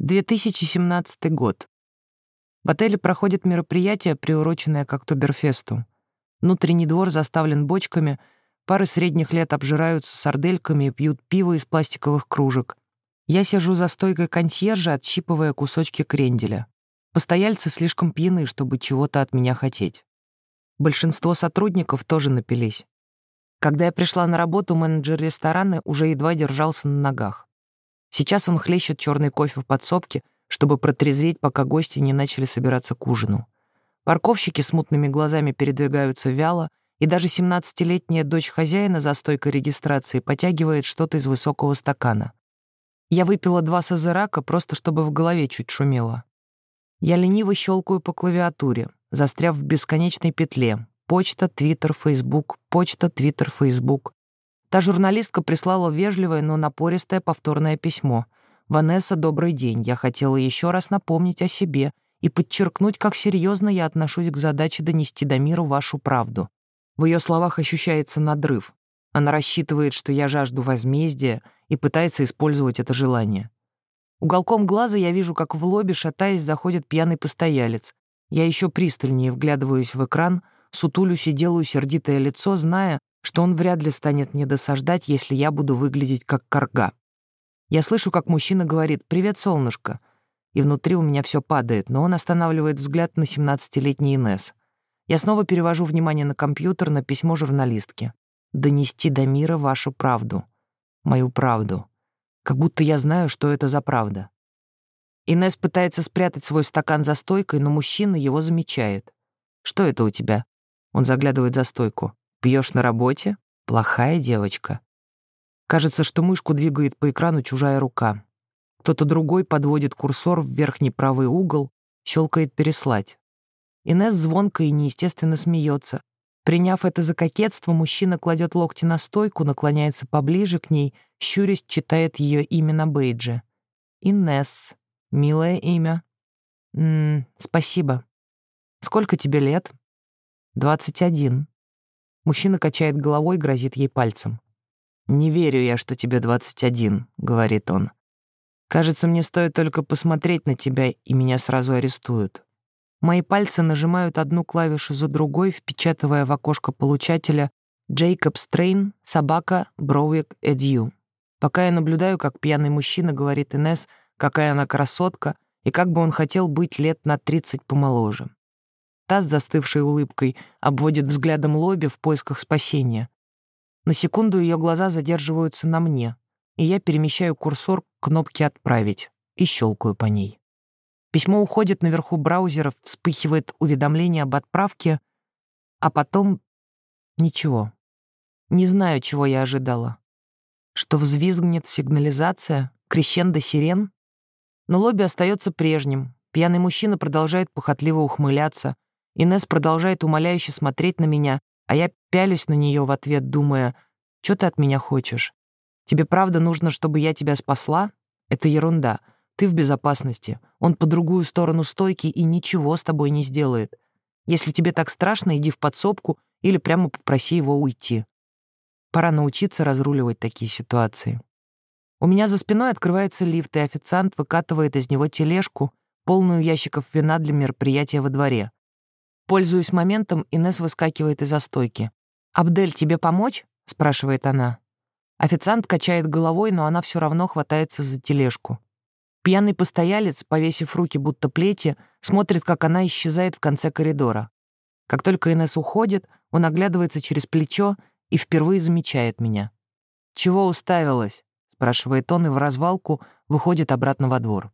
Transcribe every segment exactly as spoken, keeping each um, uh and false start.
две тысячи семнадцатый год. В отеле проходит мероприятие, приуроченное к Октоберфесту. Внутренний двор заставлен бочками, пары средних лет обжираются сардельками и пьют пиво из пластиковых кружек. Я сижу за стойкой консьержа, отщипывая кусочки кренделя. Постояльцы слишком пьяны, чтобы чего-то от меня хотеть. Большинство сотрудников тоже напились. Когда я пришла на работу, менеджер ресторана уже едва держался на ногах. Сейчас он хлещет черный кофе в подсобке, чтобы протрезветь, пока гости не начали собираться к ужину. Парковщики с мутными глазами передвигаются вяло, и даже семнадцатилетняя дочь хозяина за стойкой регистрации потягивает что-то из высокого стакана. Я выпила два сазерака, просто чтобы в голове чуть шумело. Я лениво щелкаю по клавиатуре, застряв в бесконечной петле. Почта, Твиттер, Фейсбук, почта, Твиттер, Фейсбук. Та журналистка прислала вежливое, но напористое повторное письмо. «Ванесса, добрый день. Я хотела еще раз напомнить о себе и подчеркнуть, как серьезно я отношусь к задаче донести до мира вашу правду». В ее словах ощущается надрыв. Она рассчитывает, что я жажду возмездия, и пытается использовать это желание. Уголком глаза я вижу, как в лобби, шатаясь, заходит пьяный постоялец. Я еще пристальнее вглядываюсь в экран, сутулюсь и делаю сердитое лицо, зная, что он вряд ли станет мне досаждать, если я буду выглядеть как карга. Я слышу, как мужчина говорит «Привет, солнышко», и внутри у меня все падает, но он останавливает взгляд на семнадцатилетний Инесс. Я снова перевожу внимание на компьютер, на письмо журналистки. «Донести до мира вашу правду. Мою правду. Как будто я знаю, что это за правда». Инесс пытается спрятать свой стакан за стойкой, но мужчина его замечает. «Что это у тебя?» Он заглядывает за стойку. «Пьешь на работе? Плохая девочка». Кажется, что мышку двигает по экрану чужая рука. Кто-то другой подводит курсор в верхний правый угол, щелкает «переслать». Инесс звонко и неестественно смеется. Приняв это за кокетство, мужчина кладет локти на стойку, наклоняется поближе к ней, щурясь, читает ее имя на бейдже. «Инесс. Милое имя». «М-м, спасибо. Сколько тебе лет?» «двадцать один». Мужчина качает головой, грозит ей пальцем. «Не верю я, что тебе двадцать один», — говорит он. «Кажется, мне стоит только посмотреть на тебя, и меня сразу арестуют». Мои пальцы нажимают одну клавишу за другой, впечатывая в окошко получателя «Джейкоб Стрейн, собака, Броуик Эдью». Пока я наблюдаю, как пьяный мужчина говорит Инесс, какая она красотка, и как бы он хотел быть лет на тридцать помоложе. Та с застывшей улыбкой обводит взглядом лобби в поисках спасения. На секунду ее глаза задерживаются на мне, и я перемещаю курсор к кнопке «Отправить» и щелкаю по ней. Письмо уходит наверху браузера, вспыхивает уведомление об отправке, а потом ничего. Не знаю, чего я ожидала. Что взвизгнет сигнализация, крещендо сирен? Но лобби остается прежним. Пьяный мужчина продолжает похотливо ухмыляться. Инесс продолжает умоляюще смотреть на меня, а я пялюсь на нее в ответ, думая, «Чё ты от меня хочешь? Тебе правда нужно, чтобы я тебя спасла? Это ерунда. Ты в безопасности. Он по другую сторону стойки и ничего с тобой не сделает. Если тебе так страшно, иди в подсобку или прямо попроси его уйти». Пора научиться разруливать такие ситуации. У меня за спиной открывается лифт, и официант выкатывает из него тележку, полную ящиков вина для мероприятия во дворе. Пользуясь моментом, Инесс выскакивает из-за стойки. «Абдель, тебе помочь?» — спрашивает она. Официант качает головой, но она все равно хватается за тележку. Пьяный постоялец, повесив руки будто плети, смотрит, как она исчезает в конце коридора. Как только Инесс уходит, он оглядывается через плечо и впервые замечает меня. «Чего уставилась?» — спрашивает он и в развалку выходит обратно во двор.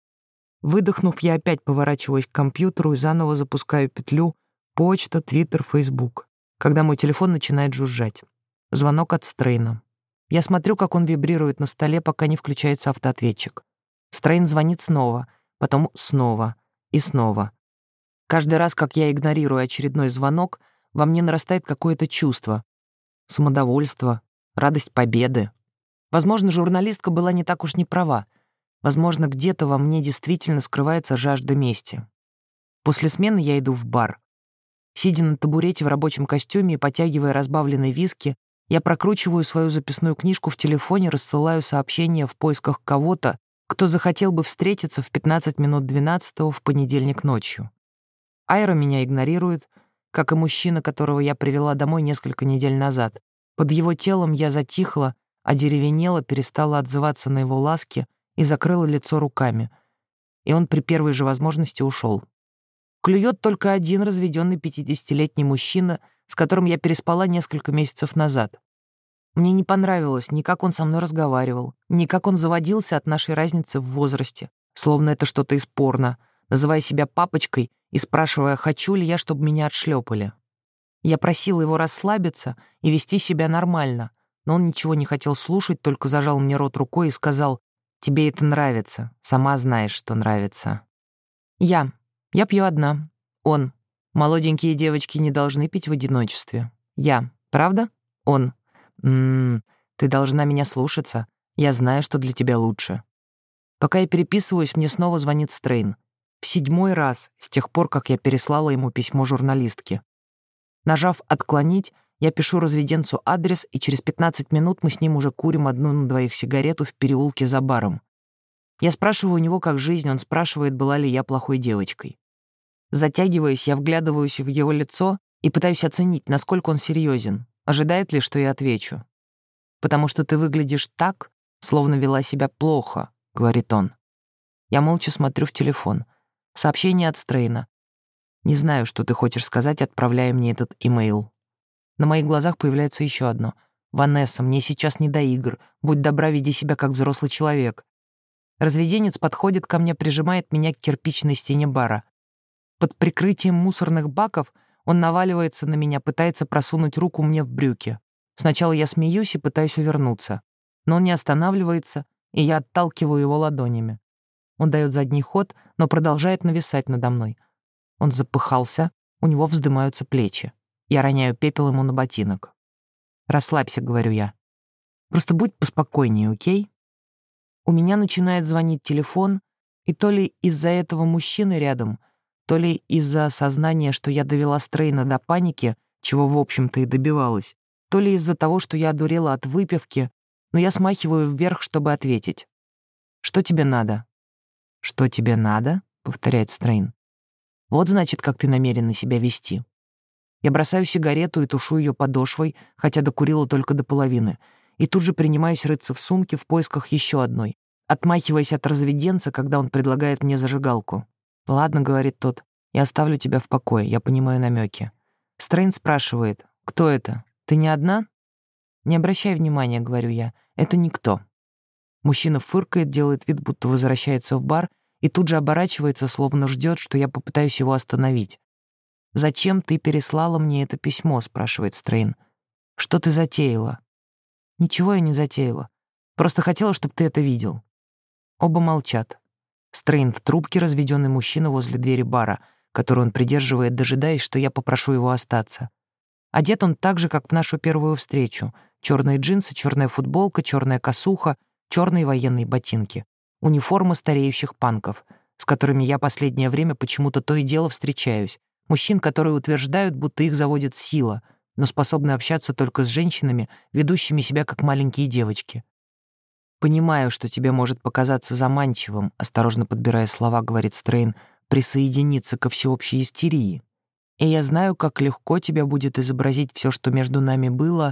Выдохнув, я опять поворачиваюсь к компьютеру и заново запускаю петлю «Почта, Твиттер, Фейсбук», когда мой телефон начинает жужжать. Звонок от Стрейна. Я смотрю, как он вибрирует на столе, пока не включается автоответчик. Стрейн звонит снова, потом снова и снова. Каждый раз, как я игнорирую очередной звонок, во мне нарастает какое-то чувство. Самодовольство, радость победы. Возможно, журналистка была не так уж не права. Возможно, где-то во мне действительно скрывается жажда мести. После смены я иду в бар. Сидя на табурете в рабочем костюме и потягивая разбавленный виски, я прокручиваю свою записную книжку в телефоне, рассылаю сообщения в поисках кого-то, кто захотел бы встретиться в пятнадцать минут двенадцатого в понедельник ночью. Айра меня игнорирует, как и мужчина, которого я привела домой несколько недель назад. Под его телом я затихла, одеревенела, перестала отзываться на его ласки и закрыла лицо руками. И он при первой же возможности ушел. Клюет только один разведенный пятидесятилетний мужчина, с которым я переспала несколько месяцев назад. Мне не понравилось ни как он со мной разговаривал, ни как он заводился от нашей разницы в возрасте, словно это что-то из порно, называя себя папочкой и спрашивая, хочу ли я, чтобы меня отшлепали. Я просила его расслабиться и вести себя нормально, но он ничего не хотел слушать, только зажал мне рот рукой и сказал, «Тебе это нравится, сама знаешь, что нравится». Я. Я пью одна. Он. Молоденькие девочки не должны пить в одиночестве. Я. Правда? Он. «Ммм, ты должна меня слушаться. Я знаю, что для тебя лучше». Пока я переписываюсь, мне снова звонит Стрейн. В седьмой раз с тех пор, как я переслала ему письмо журналистке. Нажав «Отклонить», я пишу разведенцу адрес, и через пятнадцать минут мы с ним уже курим одну на двоих сигарету в переулке за баром. Я спрашиваю у него, как жизнь, он спрашивает, была ли я плохой девочкой. Затягиваясь, я вглядываюсь в его лицо и пытаюсь оценить, насколько он серьезен, ожидает ли, что я отвечу. «Потому что ты выглядишь так, словно вела себя плохо», — говорит он. Я молча смотрю в телефон. Сообщение от Стрейна. «Не знаю, что ты хочешь сказать, отправляя мне этот имейл». На моих глазах появляется еще одно. «Ванесса, мне сейчас не до игр. Будь добра, веди себя как взрослый человек». Разведенец подходит ко мне, прижимает меня к кирпичной стене бара. Под прикрытием мусорных баков он наваливается на меня, пытается просунуть руку мне в брюки. Сначала я смеюсь и пытаюсь увернуться. Но он не останавливается, и я отталкиваю его ладонями. Он дает задний ход, но продолжает нависать надо мной. Он запыхался, у него вздымаются плечи. Я роняю пепел ему на ботинок. «Расслабься», — говорю я. «Просто будь поспокойнее, окей?» У меня начинает звонить телефон, и то ли из-за этого мужчины рядом, то ли из-за осознания, что я довела Стрейна до паники, чего, в общем-то, и добивалась, то ли из-за того, что я одурела от выпивки, но я смахиваю вверх, чтобы ответить. «Что тебе надо?» «Что тебе надо?» — повторяет Стрейн. «Вот, значит, как ты намерена себя вести». Я бросаю сигарету и тушу ее подошвой, хотя докурила только до половины, и тут же принимаюсь рыться в сумке в поисках еще одной, отмахиваясь от разведенца, когда он предлагает мне зажигалку. «Ладно», — говорит тот, — «я оставлю тебя в покое, я понимаю намеки». Стрейн спрашивает, «Кто это? Ты не одна?» «Не обращай внимания», — говорю я, — «это никто». Мужчина фыркает, делает вид, будто возвращается в бар, и тут же оборачивается, словно ждет, что я попытаюсь его остановить. «Зачем ты переслала мне это письмо?» — спрашивает Стрейн. «Что ты затеяла?» «Ничего я не затеяла. Просто хотела, чтобы ты это видел». Оба молчат. Стрейн в трубке, разведенный мужчина возле двери бара, которую он придерживает, дожидаясь, что я попрошу его остаться. Одет он так же, как в нашу первую встречу. Черные джинсы, черная футболка, черная косуха, черные военные ботинки. Униформа стареющих панков, с которыми я последнее время почему-то то и дело встречаюсь. Мужчин, которые утверждают, будто их заводит сила, но способны общаться только с женщинами, ведущими себя как маленькие девочки. «Понимаю, что тебе может показаться заманчивым», — осторожно подбирая слова, говорит Стрейн, «присоединиться ко всеобщей истерии. И я знаю, как легко тебе будет изобразить все, что между нами было,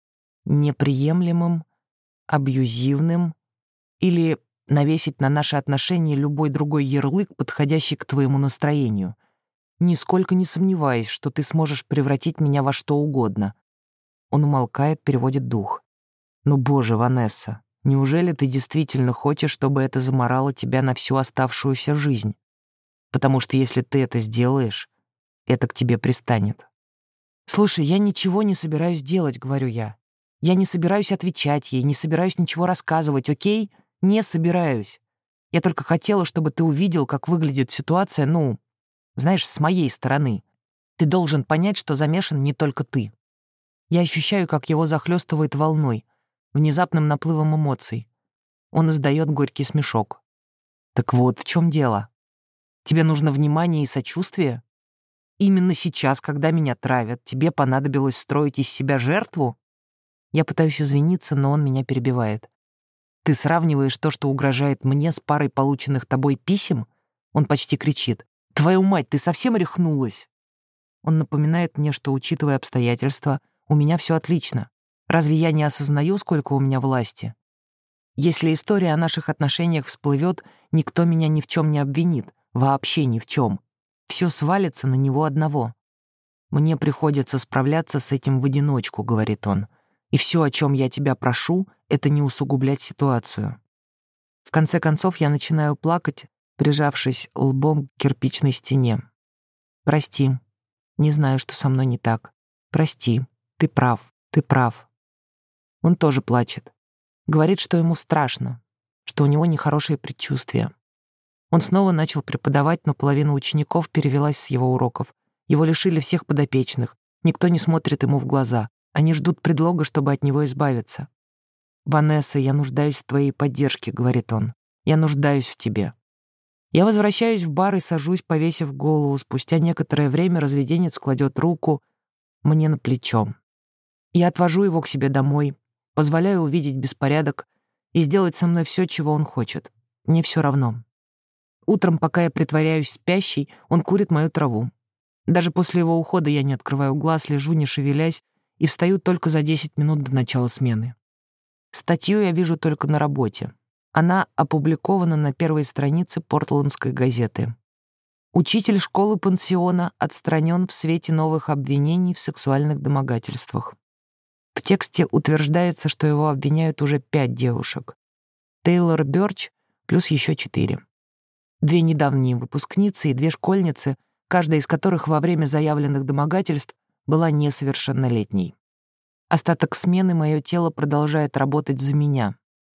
неприемлемым, абьюзивным или навесить на наши отношения любой другой ярлык, подходящий к твоему настроению. Нисколько не сомневаюсь, что ты сможешь превратить меня во что угодно». Он умолкает, переводит дух. «Ну, боже, Ванесса, неужели ты действительно хочешь, чтобы это заморало тебя на всю оставшуюся жизнь? Потому что если ты это сделаешь, это к тебе пристанет». «Слушай, я ничего не собираюсь делать», — говорю я. «Я не собираюсь отвечать ей, не собираюсь ничего рассказывать, окей? Не собираюсь. Я только хотела, чтобы ты увидел, как выглядит ситуация, ну, знаешь, с моей стороны. Ты должен понять, что замешан не только ты». Я ощущаю, как его захлестывает волной, внезапным наплывом эмоций. Он издает горький смешок. «Так вот в чем дело. Тебе нужно внимание и сочувствие? Именно сейчас, когда меня травят, тебе понадобилось строить из себя жертву?» Я пытаюсь извиниться, но он меня перебивает. Ты сравниваешь то, что угрожает мне, с парой полученных тобой писем? Он почти кричит. Твою мать, ты совсем рехнулась? Он напоминает мне, что, учитывая обстоятельства, у меня все отлично. Разве я не осознаю, сколько у меня власти? Если история о наших отношениях всплывет, никто меня ни в чем не обвинит. Вообще ни в чем. Все свалится на него одного. «Мне приходится справляться с этим в одиночку», — говорит он. «И все, о чем я тебя прошу, это не усугублять ситуацию». В конце концов, я начинаю плакать, прижавшись лбом к кирпичной стене. «Прости. Не знаю, что со мной не так. Прости. Ты прав. Ты прав». Он тоже плачет. Говорит, что ему страшно, что у него нехорошие предчувствия. Он снова начал преподавать, но половина учеников перевелась с его уроков. Его лишили всех подопечных. Никто не смотрит ему в глаза. Они ждут предлога, чтобы от него избавиться. «Ванесса, я нуждаюсь в твоей поддержке», — говорит он. «Я нуждаюсь в тебе». Я возвращаюсь в бар и сажусь, повесив голову. Спустя некоторое время разведенец кладет руку мне на плечо. Я отвожу его к себе домой, позволяю увидеть беспорядок и сделать со мной все, чего он хочет. Мне все равно. Утром, пока я притворяюсь спящей, он курит мою траву. Даже после его ухода я не открываю глаз, лежу, не шевелясь, и встаю только за десять минут до начала смены. Статью я вижу только на работе. Она опубликована на первой странице Портландской газеты. Учитель школы-пансиона отстранен в свете новых обвинений в сексуальных домогательствах. В тексте утверждается, что его обвиняют уже пять девушек. Тейлор Бёрч плюс еще четыре. Две недавние выпускницы и две школьницы, каждая из которых во время заявленных домогательств была несовершеннолетней. Остаток смены мое тело продолжает работать за меня.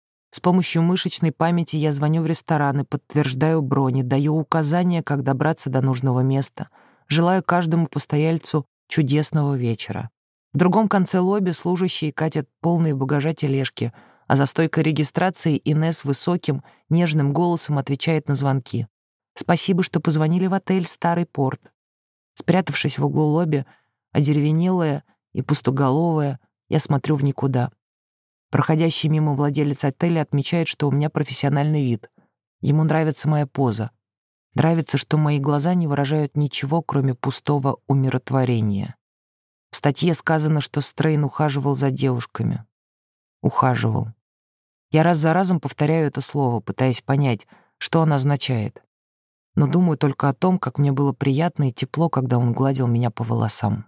С помощью мышечной памяти я звоню в рестораны, подтверждаю брони, даю указания, как добраться до нужного места, желаю каждому постояльцу чудесного вечера. В другом конце лобби служащие катят полные багажа тележки, а за стойкой регистрации Инесс высоким, нежным голосом отвечает на звонки. «Спасибо, что позвонили в отель «Старый порт». Спрятавшись в углу лобби, одеревенелая и пустоголовая, я смотрю в никуда. Проходящий мимо владелец отеля отмечает, что у меня профессиональный вид. Ему нравится моя поза. Нравится, что мои глаза не выражают ничего, кроме пустого умиротворения. В статье сказано, что Стрейн ухаживал за девушками. Ухаживал. Я раз за разом повторяю это слово, пытаясь понять, что оно означает. Но думаю только о том, как мне было приятно и тепло, когда он гладил меня по волосам.